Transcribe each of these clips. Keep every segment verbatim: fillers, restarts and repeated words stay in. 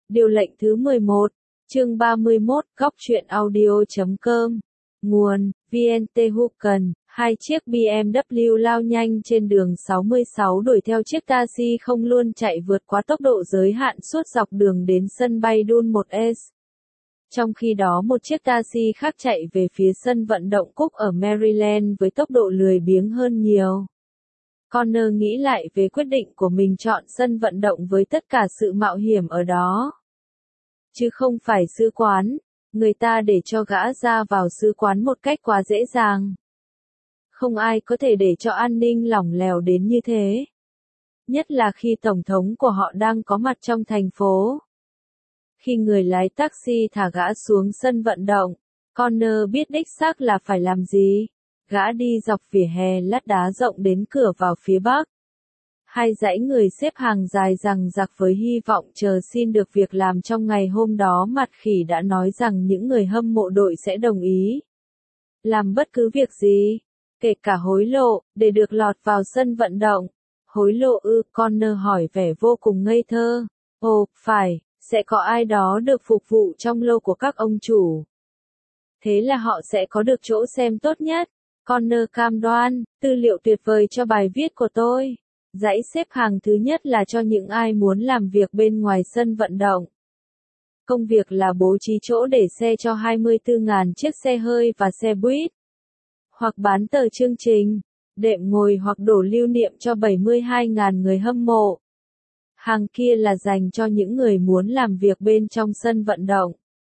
Điều lệnh thứ mười một, chương ba mươi mốt, góc truyện audio chấm com. Nguồn, vê en tê Hook'n. Hai chiếc bê em vê lao nhanh trên đường sáu mươi sáu đuổi theo chiếc taxi không luôn chạy vượt quá tốc độ giới hạn suốt dọc đường đến sân bay Dulles một S. Trong khi đó một chiếc taxi khác chạy về phía sân vận động Cook ở Maryland với tốc độ lười biếng hơn nhiều. Connor nghĩ lại về quyết định của mình chọn sân vận động với tất cả sự mạo hiểm ở đó. Chứ không phải sứ quán, người ta để cho gã ra vào sứ quán một cách quá dễ dàng. Không ai có thể để cho an ninh lỏng lẻo đến như thế. Nhất là khi Tổng thống của họ đang có mặt trong thành phố. Khi người lái taxi thả gã xuống sân vận động, Connor biết đích xác là phải làm gì. Gã đi dọc vỉa hè lát đá rộng đến cửa vào phía bắc. Hai dãy người xếp hàng dài dằng dặc với hy vọng chờ xin được việc làm trong ngày hôm đó. Mặt khỉ đã nói rằng những người hâm mộ đội sẽ đồng ý làm bất cứ việc gì, kể cả hối lộ, để được lọt vào sân vận động. Hối lộ ư? Connor hỏi vẻ vô cùng ngây thơ. Ồ, phải, sẽ có ai đó được phục vụ trong lô của các ông chủ. Thế là họ sẽ có được chỗ xem tốt nhất. Connor cam đoan, tư liệu tuyệt vời cho bài viết của tôi. Dãy xếp hàng thứ nhất là cho những ai muốn làm việc bên ngoài sân vận động. Công việc là bố trí chỗ để xe cho hai mươi tư nghìn chiếc xe hơi và xe buýt. Hoặc bán tờ chương trình, đệm ngồi hoặc đổ lưu niệm cho bảy mươi hai nghìn người hâm mộ. Hàng kia là dành cho những người muốn làm việc bên trong sân vận động.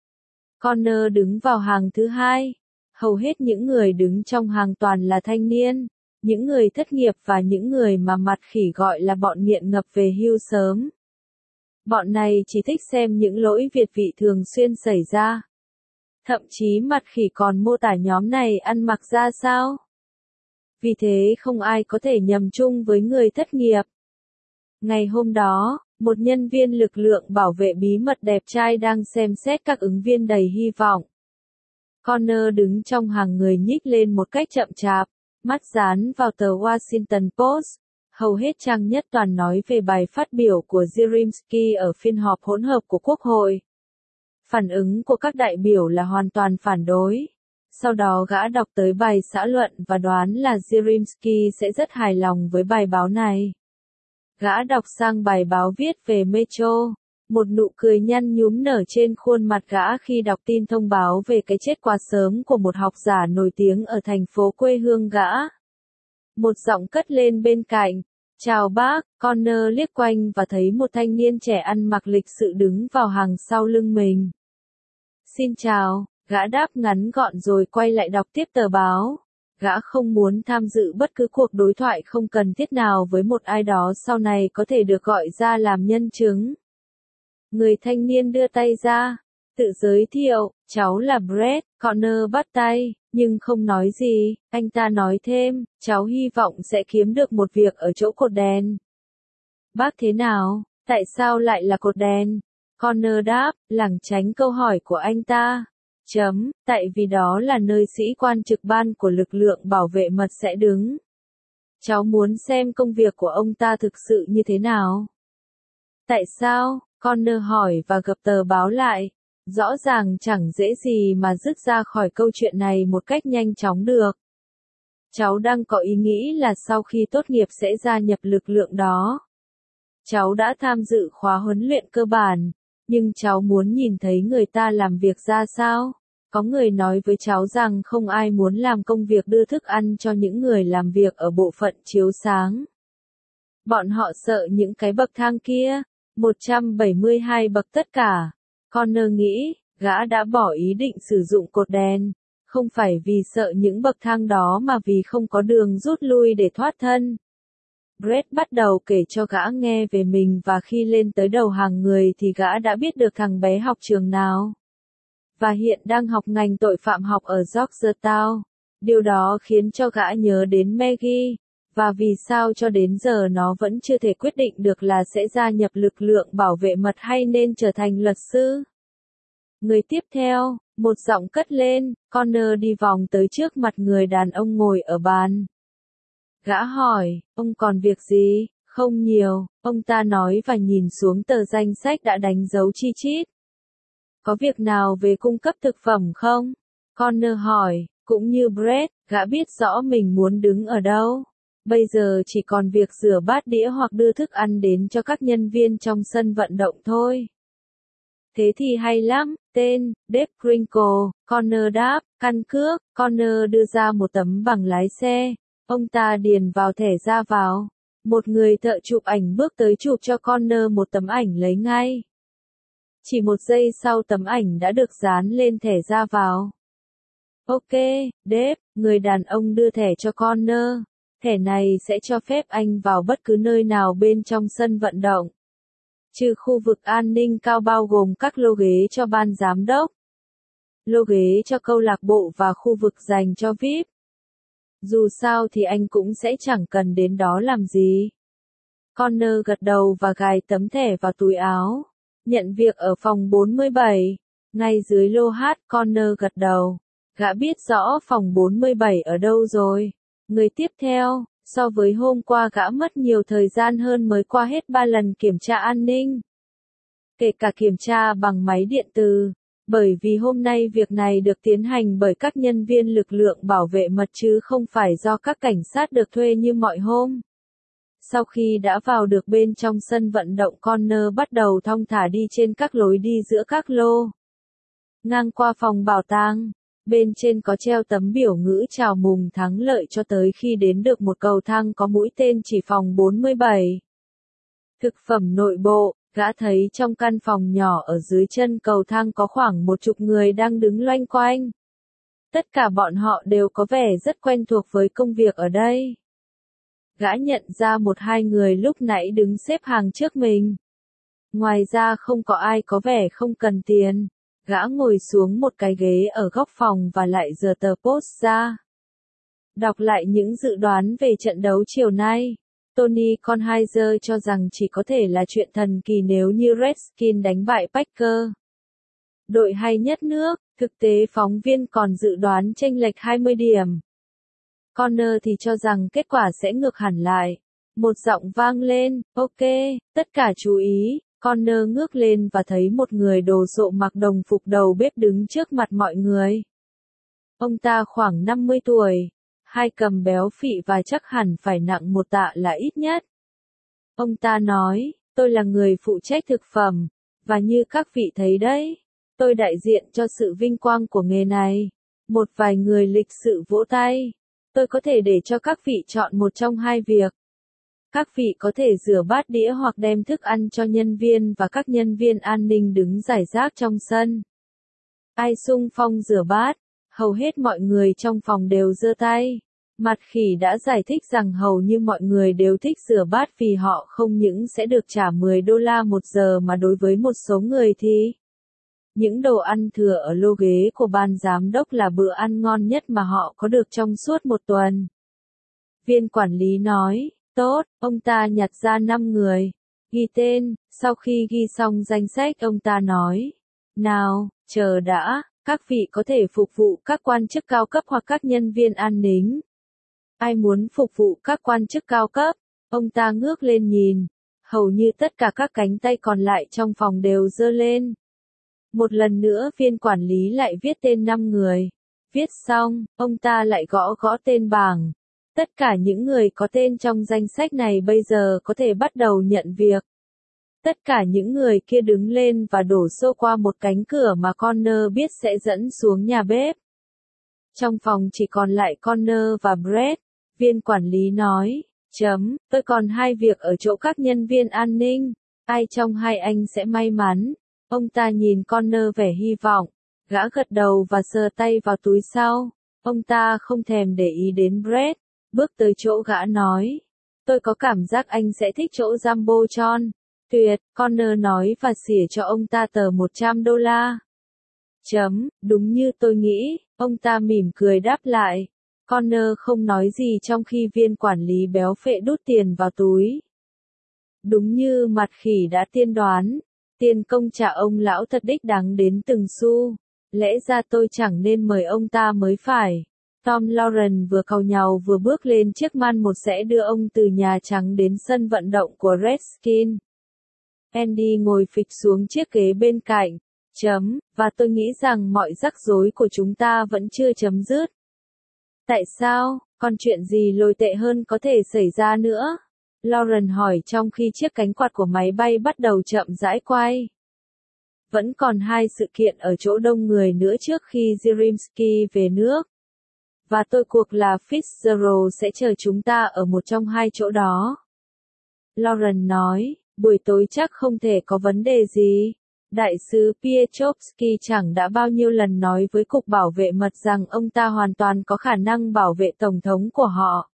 Connor đứng vào hàng thứ hai. Hầu hết những người đứng trong hàng toàn là thanh niên, những người thất nghiệp và những người mà mặt khỉ gọi là bọn nghiện ngập về hưu sớm. Bọn này chỉ thích xem những lỗi việt vị thường xuyên xảy ra. Thậm chí mặt khỉ còn mô tả nhóm này ăn mặc ra sao. Vì thế không ai có thể nhầm chung với người thất nghiệp. Ngày hôm đó, một nhân viên lực lượng bảo vệ bí mật đẹp trai đang xem xét các ứng viên đầy hy vọng. Connor đứng trong hàng người nhích lên một cách chậm chạp, mắt dán vào tờ Washington Post. Hầu hết trang nhất toàn nói về bài phát biểu của Zielinski ở phiên họp hỗn hợp của Quốc hội. Phản ứng của các đại biểu là hoàn toàn phản đối. Sau đó gã đọc tới bài xã luận và đoán là Zielinski sẽ rất hài lòng với bài báo này. Gã đọc sang bài báo viết về Metro. Một nụ cười nhăn nhúm nở trên khuôn mặt gã khi đọc tin thông báo về cái chết quá sớm của một học giả nổi tiếng ở thành phố quê hương gã. Một giọng cất lên bên cạnh. Chào bác. Connor liếc quanh và thấy một thanh niên trẻ ăn mặc lịch sự đứng vào hàng sau lưng mình. Xin chào, gã đáp ngắn gọn rồi quay lại đọc tiếp tờ báo. Gã không muốn tham dự bất cứ cuộc đối thoại không cần thiết nào với một ai đó sau này có thể được gọi ra làm nhân chứng. Người thanh niên đưa tay ra, tự giới thiệu, cháu là Brett. Connor bắt tay, nhưng không nói gì. Anh ta nói thêm, cháu hy vọng sẽ kiếm được một việc ở chỗ cột đèn. Bác thế nào? Tại sao lại là cột đèn? Connor đáp, lảng tránh câu hỏi của anh ta. Chấm, tại vì đó là nơi sĩ quan trực ban của lực lượng bảo vệ mật sẽ đứng. Cháu muốn xem công việc của ông ta thực sự như thế nào. Tại sao? Connor hỏi và gập tờ báo lại. Rõ ràng chẳng dễ gì mà dứt ra khỏi câu chuyện này một cách nhanh chóng được. Cháu đang có ý nghĩ là sau khi tốt nghiệp sẽ gia nhập lực lượng đó. Cháu đã tham dự khóa huấn luyện cơ bản, nhưng cháu muốn nhìn thấy người ta làm việc ra sao. Có người nói với cháu rằng không ai muốn làm công việc đưa thức ăn cho những người làm việc ở bộ phận chiếu sáng. Bọn họ sợ những cái bậc thang kia. một trăm bảy mươi hai bậc tất cả. Connor nghĩ, gã đã bỏ ý định sử dụng cột đèn, không phải vì sợ những bậc thang đó mà vì không có đường rút lui để thoát thân. Brett bắt đầu kể cho gã nghe về mình và khi lên tới đầu hàng người thì gã đã biết được thằng bé học trường nào. Và hiện đang học ngành tội phạm học ở Georgetown. Điều đó khiến cho gã nhớ đến Maggie. Và vì sao cho đến giờ nó vẫn chưa thể quyết định được là sẽ gia nhập lực lượng bảo vệ mật hay nên trở thành luật sư. Người tiếp theo, một giọng cất lên. Connor đi vòng tới trước mặt người đàn ông ngồi ở bàn. Gã hỏi, ông còn việc gì? Không nhiều, ông ta nói và nhìn xuống tờ danh sách đã đánh dấu chi chít. Có việc nào về cung cấp thực phẩm không? Connor hỏi, cũng như Brett, gã biết rõ mình muốn đứng ở đâu. Bây giờ chỉ còn việc rửa bát đĩa hoặc đưa thức ăn đến cho các nhân viên trong sân vận động thôi. Thế thì hay lắm, tên, Dave Crinkle, Connor đáp, căn cước, Connor đưa ra một tấm bằng lái xe. Ông ta điền vào thẻ ra vào. Một người thợ chụp ảnh bước tới chụp cho Connor một tấm ảnh lấy ngay. Chỉ một giây sau tấm ảnh đã được dán lên thẻ ra vào. Ok, Dave, người đàn ông đưa thẻ cho Connor. Thẻ này sẽ cho phép anh vào bất cứ nơi nào bên trong sân vận động. Trừ khu vực an ninh cao bao gồm các lô ghế cho ban giám đốc, lô ghế cho câu lạc bộ và khu vực dành cho vi ai pi. Dù sao thì anh cũng sẽ chẳng cần đến đó làm gì. Connor gật đầu và gài tấm thẻ vào túi áo. Nhận việc ở phòng bốn mươi bảy. Ngay dưới lô hát, Connor gật đầu. Gã biết rõ phòng bốn mươi bảy ở đâu rồi. Người tiếp theo, so với hôm qua gã mất nhiều thời gian hơn mới qua hết ba lần kiểm tra an ninh. Kể cả kiểm tra bằng máy điện từ. Bởi vì hôm nay việc này được tiến hành bởi các nhân viên lực lượng bảo vệ mật chứ không phải do các cảnh sát được thuê như mọi hôm. Sau khi đã vào được bên trong sân vận động, Connor bắt đầu thong thả đi trên các lối đi giữa các lô. Ngang qua phòng bảo tàng, bên trên có treo tấm biểu ngữ chào mừng thắng lợi cho tới khi đến được một cầu thang có mũi tên chỉ phòng bốn mươi bảy. Thực phẩm nội bộ, gã thấy trong căn phòng nhỏ ở dưới chân cầu thang có khoảng một chục người đang đứng loanh quanh. Tất cả bọn họ đều có vẻ rất quen thuộc với công việc ở đây. Gã nhận ra một hai người lúc nãy đứng xếp hàng trước mình. Ngoài ra không có ai có vẻ không cần tiền. Gã ngồi xuống một cái ghế ở góc phòng và lại giở tờ post ra. Đọc lại những dự đoán về trận đấu chiều nay. Tony Kornheiser cho rằng chỉ có thể là chuyện thần kỳ nếu như Redskins đánh bại Packers. Đội hay nhất nước, thực tế phóng viên còn dự đoán chênh lệch hai mươi điểm. Connor thì cho rằng kết quả sẽ ngược hẳn lại. Một giọng vang lên, ok, tất cả chú ý. Connor ngước lên và thấy một người đồ sộ mặc đồng phục đầu bếp đứng trước mặt mọi người. Ông ta khoảng năm mươi tuổi, hai cầm béo phị và chắc hẳn phải nặng một tạ là ít nhất. Ông ta nói, tôi là người phụ trách thực phẩm, và như các vị thấy đấy, tôi đại diện cho sự vinh quang của nghề này. Một vài người lịch sự vỗ tay. Tôi có thể để cho các vị chọn một trong hai việc. Các vị có thể rửa bát đĩa hoặc đem thức ăn cho nhân viên và các nhân viên an ninh đứng rải rác trong sân. Ai xung phong rửa bát? Hầu hết mọi người trong phòng đều giơ tay. Mặt khỉ đã giải thích rằng hầu như mọi người đều thích rửa bát vì họ không những sẽ được trả mười đô la một giờ mà đối với một số người thì những đồ ăn thừa ở lô ghế của ban giám đốc là bữa ăn ngon nhất mà họ có được trong suốt một tuần. Viên quản lý nói, tốt, ông ta nhặt ra năm người. Ghi tên, sau khi ghi xong danh sách ông ta nói, nào, chờ đã, các vị có thể phục vụ các quan chức cao cấp hoặc các nhân viên an ninh. Ai muốn phục vụ các quan chức cao cấp? Ông ta ngước lên nhìn. Hầu như tất cả các cánh tay còn lại trong phòng đều giơ lên. Một lần nữa viên quản lý lại viết tên năm người. Viết xong, ông ta lại gõ gõ tên bảng. Tất cả những người có tên trong danh sách này bây giờ có thể bắt đầu nhận việc. Tất cả những người kia đứng lên và đổ xô qua một cánh cửa mà Connor biết sẽ dẫn xuống nhà bếp. Trong phòng chỉ còn lại Connor và Brett. Viên quản lý nói, chấm, tôi còn hai việc ở chỗ các nhân viên an ninh. Ai trong hai anh sẽ may mắn? Ông ta nhìn Connor vẻ hy vọng. Gã gật đầu và sờ tay vào túi sau. Ông ta không thèm để ý đến Brett. Bước tới chỗ gã nói. Tôi có cảm giác anh sẽ thích chỗ Jumbotron. Tuyệt, Connor nói và xỉa cho ông ta tờ một trăm đô la. Chấm, đúng như tôi nghĩ, ông ta mỉm cười đáp lại. Connor không nói gì trong khi viên quản lý béo phệ đút tiền vào túi. Đúng như mặt khỉ đã tiên đoán, tiền công trả ông lão thật đích đáng đến từng xu. Lẽ ra tôi chẳng nên mời ông ta mới phải. Tom Lauren vừa càu nhàu vừa bước lên chiếc man một sẽ đưa ông từ Nhà Trắng đến sân vận động của Redskins. Andy ngồi phịch xuống chiếc ghế bên cạnh. Chấm, và tôi nghĩ rằng mọi rắc rối của chúng ta vẫn chưa chấm dứt. Tại sao, còn chuyện gì lồi tệ hơn có thể xảy ra nữa? Lauren hỏi trong khi chiếc cánh quạt của máy bay bắt đầu chậm rãi quay. Vẫn còn hai sự kiện ở chỗ đông người nữa trước khi Zielinski về nước. Và tôi cuộc là Fitzgerald sẽ chờ chúng ta ở một trong hai chỗ đó. Lauren nói, buổi tối chắc không thể có vấn đề gì. Đại sứ Pietrovsky chẳng đã bao nhiêu lần nói với Cục Bảo vệ Mật rằng ông ta hoàn toàn có khả năng bảo vệ Tổng thống của họ.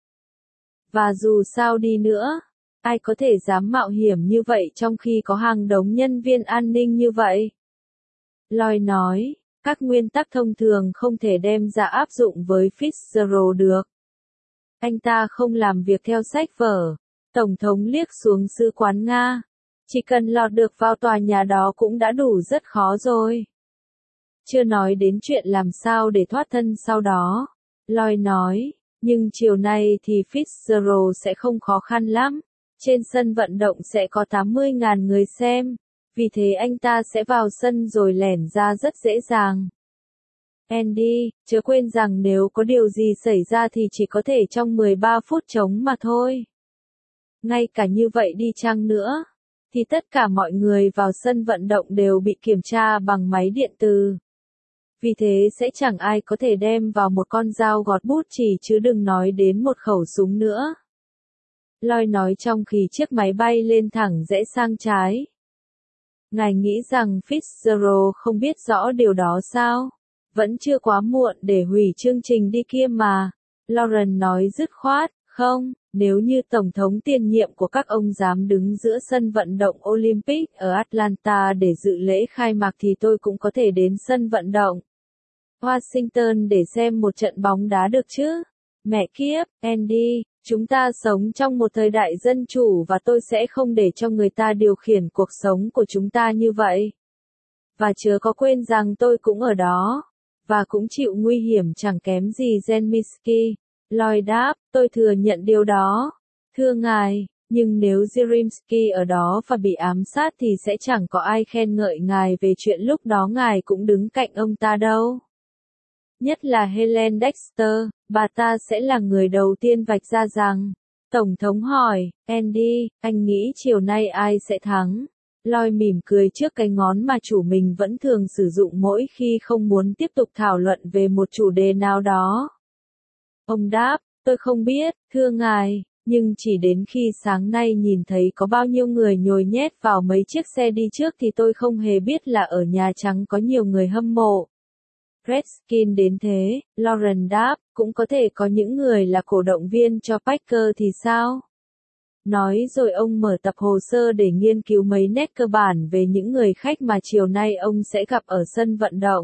Và dù sao đi nữa, ai có thể dám mạo hiểm như vậy trong khi có hàng đống nhân viên an ninh như vậy? Lloyd nói, các nguyên tắc thông thường không thể đem ra áp dụng với Fitzgerald được. Anh ta không làm việc theo sách vở. Tổng thống liếc xuống sứ quán Nga. Chỉ cần lọt được vào tòa nhà đó cũng đã đủ rất khó rồi. Chưa nói đến chuyện làm sao để thoát thân sau đó. Lloyd nói, nhưng chiều nay thì Fitzgerald sẽ không khó khăn lắm. Trên sân vận động sẽ có tám mươi nghìn người xem. Vì thế anh ta sẽ vào sân rồi lẻn ra rất dễ dàng. Andy, chớ quên rằng nếu có điều gì xảy ra thì chỉ có thể trong mười ba phút trống mà thôi. Ngay cả như vậy đi chăng nữa, thì tất cả mọi người vào sân vận động đều bị kiểm tra bằng máy điện từ. Vì thế sẽ chẳng ai có thể đem vào một con dao gọt bút chì chứ đừng nói đến một khẩu súng nữa. Lloyd nói trong khi chiếc máy bay lên thẳng rẽ sang trái. Ngài nghĩ rằng Fitzgerald không biết rõ điều đó sao? Vẫn chưa quá muộn để hủy chương trình đi kia mà. Lauren nói dứt khoát, không, nếu như Tổng thống tiền nhiệm của các ông dám đứng giữa sân vận động Olympic ở Atlanta để dự lễ khai mạc thì tôi cũng có thể đến sân vận động Washington để xem một trận bóng đá được chứ? Mẹ kiếp, Andy, chúng ta sống trong một thời đại dân chủ và tôi sẽ không để cho người ta điều khiển cuộc sống của chúng ta như vậy. Và chớ có quên rằng tôi cũng ở đó, và cũng chịu nguy hiểm chẳng kém gì Zelensky. Lloyd đáp, tôi thừa nhận điều đó. Thưa ngài, nhưng nếu Zelensky ở đó và bị ám sát thì sẽ chẳng có ai khen ngợi ngài về chuyện lúc đó ngài cũng đứng cạnh ông ta đâu. Nhất là Helen Dexter, bà ta sẽ là người đầu tiên vạch ra rằng. Tổng thống hỏi, Andy, anh nghĩ chiều nay ai sẽ thắng? Lloyd mỉm cười trước cái ngón mà chủ mình vẫn thường sử dụng mỗi khi không muốn tiếp tục thảo luận về một chủ đề nào đó. Ông đáp, tôi không biết, thưa ngài, nhưng chỉ đến khi sáng nay nhìn thấy có bao nhiêu người nhồi nhét vào mấy chiếc xe đi trước thì tôi không hề biết là ở Nhà Trắng có nhiều người hâm mộ Redskins đến thế. Lauren đáp, cũng có thể có những người là cổ động viên cho Packers thì sao? Nói rồi ông mở tập hồ sơ để nghiên cứu mấy nét cơ bản về những người khách mà chiều nay ông sẽ gặp ở sân vận động.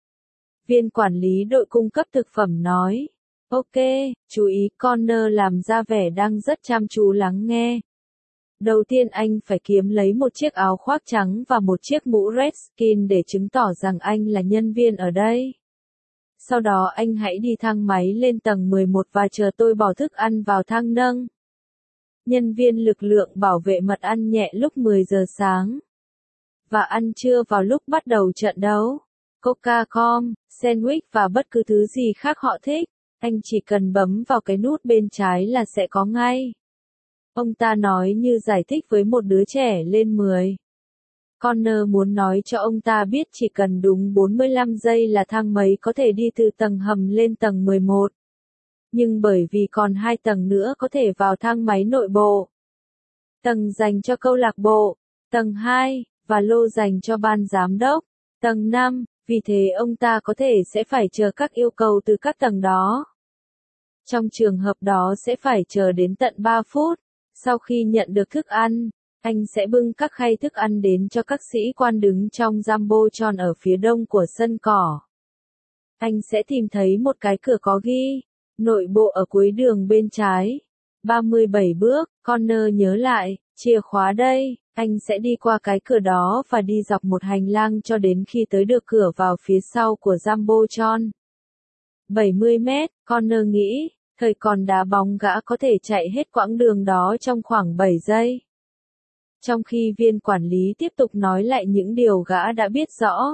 Viên quản lý đội cung cấp thực phẩm nói, ok, chú ý, Connor làm ra vẻ đang rất chăm chú lắng nghe. Đầu tiên anh phải kiếm lấy một chiếc áo khoác trắng và một chiếc mũ Redskins để chứng tỏ rằng anh là nhân viên ở đây. Sau đó anh hãy đi thang máy lên tầng mười một và chờ tôi bỏ thức ăn vào thang nâng. Nhân viên lực lượng bảo vệ mật ăn nhẹ lúc mười giờ sáng. Và ăn trưa vào lúc bắt đầu trận đấu. Coca-Cola, sandwich và bất cứ thứ gì khác họ thích. Anh chỉ cần bấm vào cái nút bên trái là sẽ có ngay. Ông ta nói như giải thích với một đứa trẻ lên mười. Connor muốn nói cho ông ta biết chỉ cần đúng bốn mươi lăm giây là thang máy có thể đi từ tầng hầm lên tầng mười một. Nhưng bởi vì còn hai tầng nữa có thể vào thang máy nội bộ. Tầng dành cho câu lạc bộ, tầng hai, và lô dành cho ban giám đốc, tầng năm, vì thế ông ta có thể sẽ phải chờ các yêu cầu từ các tầng đó. Trong trường hợp đó sẽ phải chờ đến tận ba phút. Sau khi nhận được thức ăn, anh sẽ bưng các khay thức ăn đến cho các sĩ quan đứng trong Jumbotron ở phía đông của sân cỏ. Anh sẽ tìm thấy một cái cửa có ghi, nội bộ ở cuối đường bên trái. ba mươi bảy bước, Connor nhớ lại, chìa khóa đây, anh sẽ đi qua cái cửa đó và đi dọc một hành lang cho đến khi tới được cửa vào phía sau của Jumbotron. bảy mươi mét, Connor nghĩ, thời còn đá bóng gã có thể chạy hết quãng đường đó trong khoảng bảy giây. Trong khi viên quản lý tiếp tục nói lại những điều gã đã biết rõ.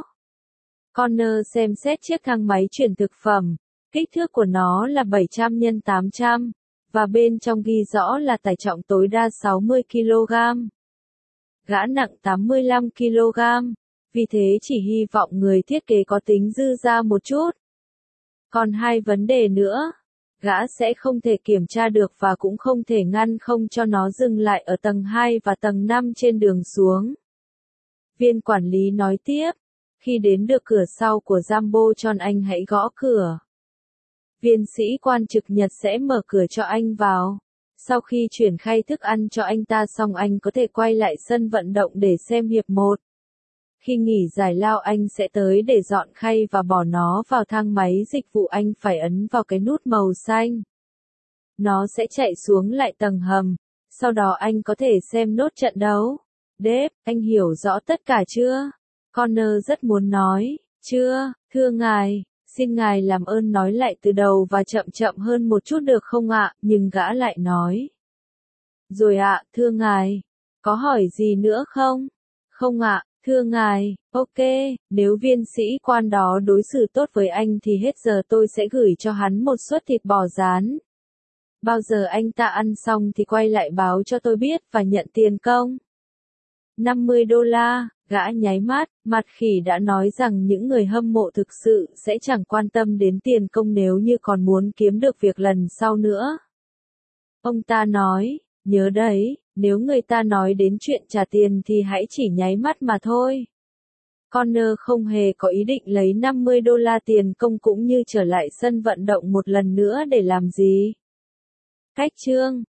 Connor xem xét chiếc thang máy chuyển thực phẩm, kích thước của nó là bảy trăm nhân tám trăm, và bên trong ghi rõ là tải trọng tối đa sáu mươi ki lô gam. Gã nặng tám mươi lăm ki lô gam, vì thế chỉ hy vọng người thiết kế có tính dư ra một chút. Còn hai vấn đề nữa, gã sẽ không thể kiểm tra được và cũng không thể ngăn không cho nó dừng lại ở tầng hai và tầng năm trên đường xuống. Viên quản lý nói tiếp, khi đến được cửa sau của Jumbotron anh hãy gõ cửa. Viên sĩ quan trực Nhật sẽ mở cửa cho anh vào. Sau khi chuyển khay thức ăn cho anh ta xong anh có thể quay lại sân vận động để xem hiệp một. Khi nghỉ giải lao anh sẽ tới để dọn khay và bỏ nó vào thang máy dịch vụ, anh phải ấn vào cái nút màu xanh. Nó sẽ chạy xuống lại tầng hầm, sau đó anh có thể xem nốt trận đấu. Dave, anh hiểu rõ tất cả chưa? Connor rất muốn nói, chưa, thưa ngài, xin ngài làm ơn nói lại từ đầu và chậm chậm hơn một chút được không ạ, nhưng gã lại nói. Rồi ạ, thưa ngài, có hỏi gì nữa không? Không ạ. Thưa ngài, ok, nếu viên sĩ quan đó đối xử tốt với anh thì hết giờ tôi sẽ gửi cho hắn một suất thịt bò rán. Bao giờ anh ta ăn xong thì quay lại báo cho tôi biết và nhận tiền công. năm mươi đô la, gã nháy mắt, mặt khỉ đã nói rằng những người hâm mộ thực sự sẽ chẳng quan tâm đến tiền công nếu như còn muốn kiếm được việc lần sau nữa. Ông ta nói, nhớ đấy, nếu người ta nói đến chuyện trả tiền thì hãy chỉ nháy mắt mà thôi. Connor không hề có ý định lấy năm mươi đô la tiền công cũng như trở lại sân vận động một lần nữa để làm gì. Cách chương